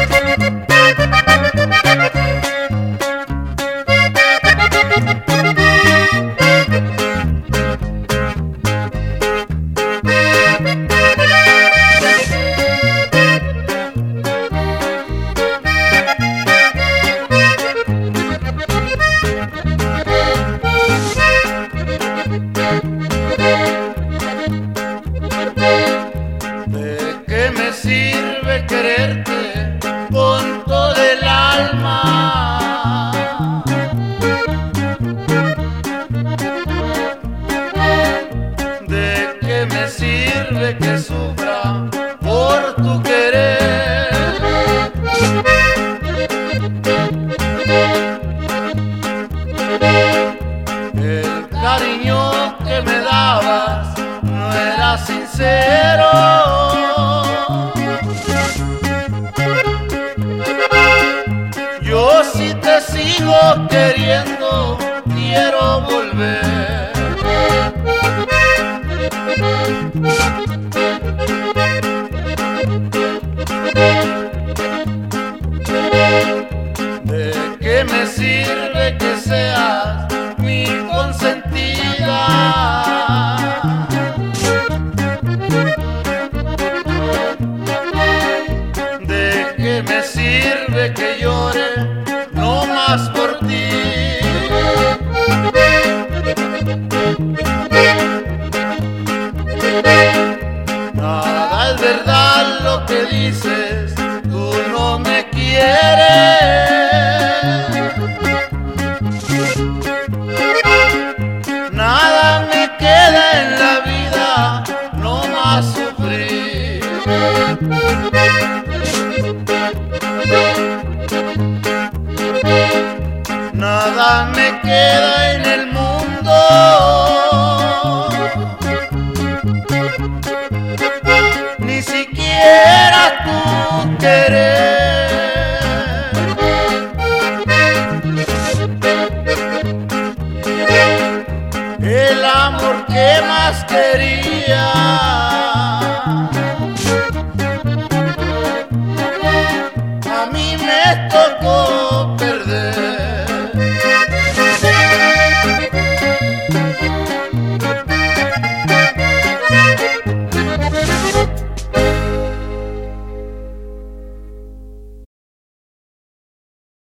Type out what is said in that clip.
sirve quererte con todo el alma. ¿De qué me sirve que sufra por tu querer? El cariño que me dabas no era sincero. Yo si te sigo queriendo, quiero volver. ¿De qué me sirve que seas mi consentida? ¿De qué me sirve que llore no más por ti? Nada es verdad lo que dices, tú no me quieres. Nada me queda en la vida, no más sufrir. Nada me queda en el mundo, ni siquiera tu querer. El amor que más quería